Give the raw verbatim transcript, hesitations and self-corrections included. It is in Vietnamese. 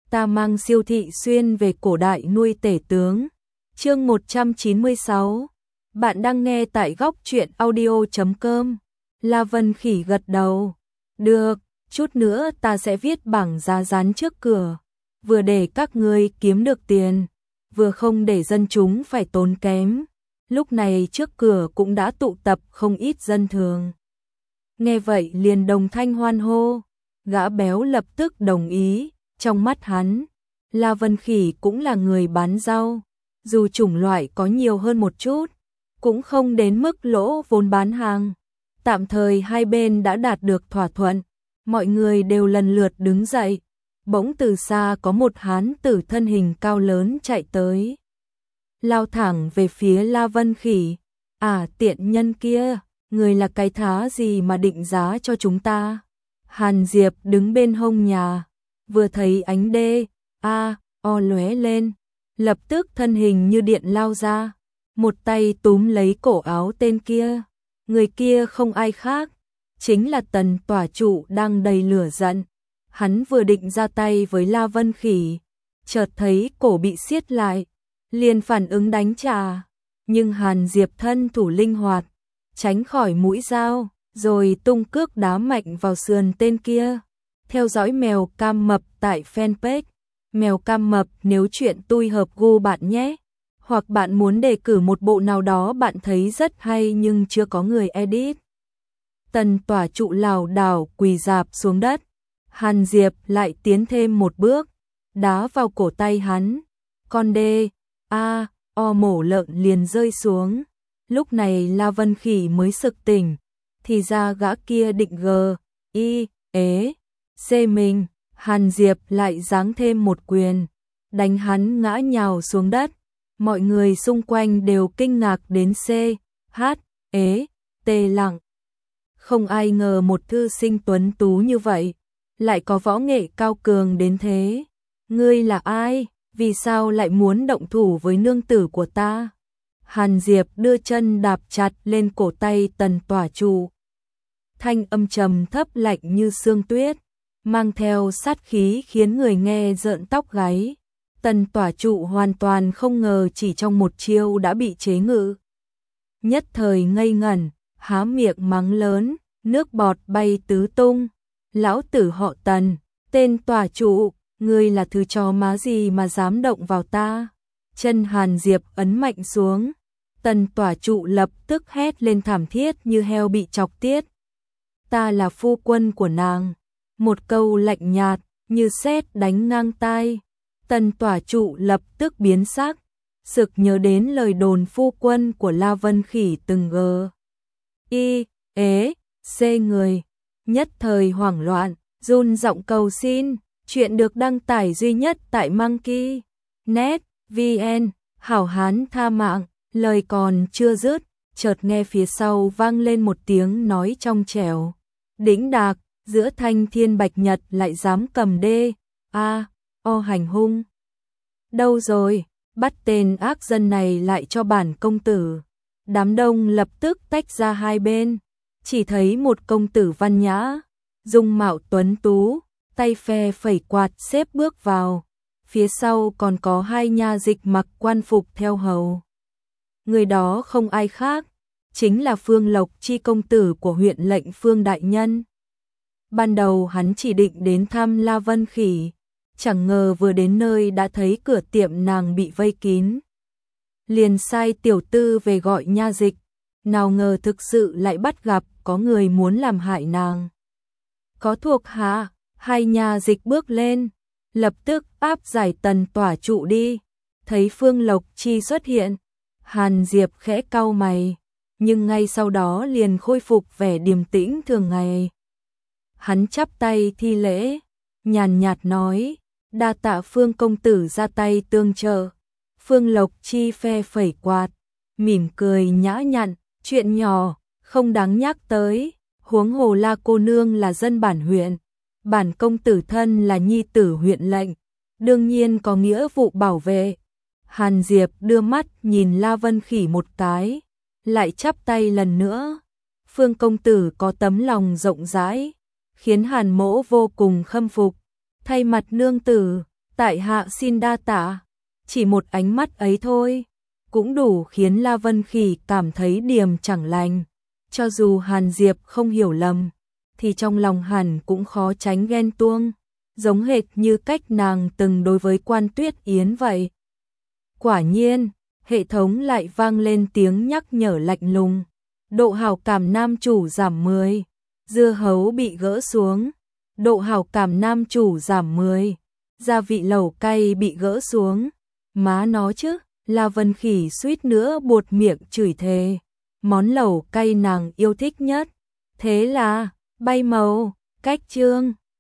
ta mang siêu thị xuyên về cổ đại nuôi tể tướng. Chương một trăm chín mươi sáu. Bạn đang nghe tại góc truyện audio chấm com. La Vân Khỉ gật đầu. Được, chút nữa ta sẽ viết bảng giá dán trước cửa, vừa để các ngươi kiếm được tiền, vừa không để dân chúng phải tốn kém. Lúc này trước cửa cũng đã tụ tập không ít dân thường. Nghe vậy liền đồng thanh hoan hô, gã béo lập tức đồng ý, trong mắt hắn, La Vân Khỉ cũng là người bán rau, dù chủng loại có nhiều hơn một chút, cũng không đến mức lỗ vốn bán hàng. Tạm thời hai bên đã đạt được thỏa thuận, mọi người đều lần lượt đứng dậy, bỗng từ xa có một hán tử thân hình cao lớn chạy tới, lao thẳng về phía La Vân Khỉ. À, tiện nhân kia, người là cái thá gì mà định giá cho chúng ta? Hàn Diệp đứng bên hông nhà, vừa thấy ánh đê a o lóe lên, lập tức thân hình như điện lao ra, một tay túm lấy cổ áo tên kia. Người kia không ai khác, chính là Tần tỏa trụ đang đầy lửa giận. Hắn vừa định ra tay với La Vân Khỉ, chợt thấy cổ bị siết lại, liền phản ứng đánh trả, nhưng Hàn Diệp thân thủ linh hoạt, tránh khỏi mũi dao, rồi tung cước đá mạnh vào sườn tên kia. Theo dõi Mèo Cam Mập tại fanpage Mèo Cam Mập nếu chuyện tui hợp gu bạn nhé, hoặc bạn muốn đề cử một bộ nào đó bạn thấy rất hay nhưng chưa có người edit. Tần tỏa trụ lảo đảo quỳ rạp xuống đất, Hàn Diệp lại tiến thêm một bước, đá vào cổ tay hắn, con đê a o mổ lợn liền rơi xuống. Lúc này La Vân Khỉ mới sực tỉnh, thì ra gã kia định g i ế xê mình. Hàn Diệp lại giáng thêm một quyền, đánh hắn ngã nhào xuống đất. Mọi người xung quanh đều kinh ngạc đến c h ế tê lặng. Không ai ngờ một thư sinh tuấn tú như vậy lại có võ nghệ cao cường đến thế. Ngươi là ai? Vì sao lại muốn động thủ với nương tử của ta? Hàn Diệp đưa chân đạp chặt lên cổ tay Tần tỏa trụ. Thanh âm trầm thấp lạnh như sương tuyết, mang theo sát khí khiến người nghe rợn tóc gáy. Tần tỏa trụ hoàn toàn không ngờ chỉ trong một chiêu đã bị chế ngự. Nhất thời ngây ngẩn, há miệng mắng lớn, nước bọt bay tứ tung. Lão tử họ Tần, tên tỏa trụ, ngươi là thứ chó má gì mà dám động vào ta? Chân Hàn Diệp ấn mạnh xuống, Tần tỏa trụ lập tức hét lên thảm thiết như heo bị chọc tiết. Ta là phu quân của nàng. Một câu lạnh nhạt như sét đánh ngang tai. Tần tỏa trụ lập tức biến sắc, sực nhớ đến lời đồn phu quân của La Vân Khỉ từng g i ế xê người, nhất thời hoảng loạn, run giọng cầu xin. Chuyện được đăng tải duy nhất tại Monkey net vn. Hảo hán tha mạng. Lời còn chưa dứt, chợt nghe phía sau vang lên một tiếng nói trong trẻo, đĩnh đạc, giữa thanh thiên bạch nhật lại dám cầm đê a o hành hung. Đâu rồi, bắt tên ác dân này lại cho bản công tử. Đám đông lập tức tách ra hai bên, chỉ thấy một công tử văn nhã, dung mạo tuấn tú, tay phe phẩy quạt xếp bước vào, phía sau còn có hai nha dịch mặc quan phục theo hầu. Người đó không ai khác, chính là Phương Lộc Chi công tử của huyện lệnh Phương đại nhân. Ban đầu hắn chỉ định đến thăm La Vân Khỉ, chẳng ngờ vừa đến nơi đã thấy cửa tiệm nàng bị vây kín. Liền sai tiểu tư về gọi nha dịch, nào ngờ thực sự lại bắt gặp có người muốn làm hại nàng. Có thuộc hạ, hai nha dịch bước lên, lập tức áp giải Tần tỏa trụ đi. Thấy Phương Lộc Chi xuất hiện, Hàn Diệp khẽ cau mày, nhưng ngay sau đó liền khôi phục vẻ điềm tĩnh thường ngày. Hắn chắp tay thi lễ, nhàn nhạt nói, đa tạ Phương công tử ra tay tương trợ. Phương Lộc Chi phe phẩy quạt, mỉm cười nhã nhặn, chuyện nhỏ, không đáng nhắc tới, huống hồ La cô nương là dân bản huyện, bản công tử thân là nhi tử huyện lệnh, đương nhiên có nghĩa vụ bảo vệ. Hàn Diệp đưa mắt nhìn La Vân Khỉ một cái, lại chắp tay lần nữa. Phương công tử có tấm lòng rộng rãi, khiến Hàn mỗ vô cùng khâm phục. Thay mặt nương tử, tại hạ xin đa tạ. Chỉ một ánh mắt ấy thôi, cũng đủ khiến La Vân Khỉ cảm thấy điềm chẳng lành. Cho dù Hàn Diệp không hiểu lầm, thì trong lòng hẳn cũng khó tránh ghen tuông, giống hệt như cách nàng từng đối với Quan Tuyết Yến vậy. Quả nhiên, hệ thống lại vang lên tiếng nhắc nhở lạnh lùng. Độ hảo cảm nam chủ giảm mười. Dưa hấu bị gỡ xuống. Độ hảo cảm nam chủ giảm mười. Gia vị lẩu cay bị gỡ xuống. Má nó chứ, La Vân Khỉ suýt nữa buột miệng chửi thề. Món lẩu cay nàng yêu thích nhất. Thế là, bay màu, cách chương.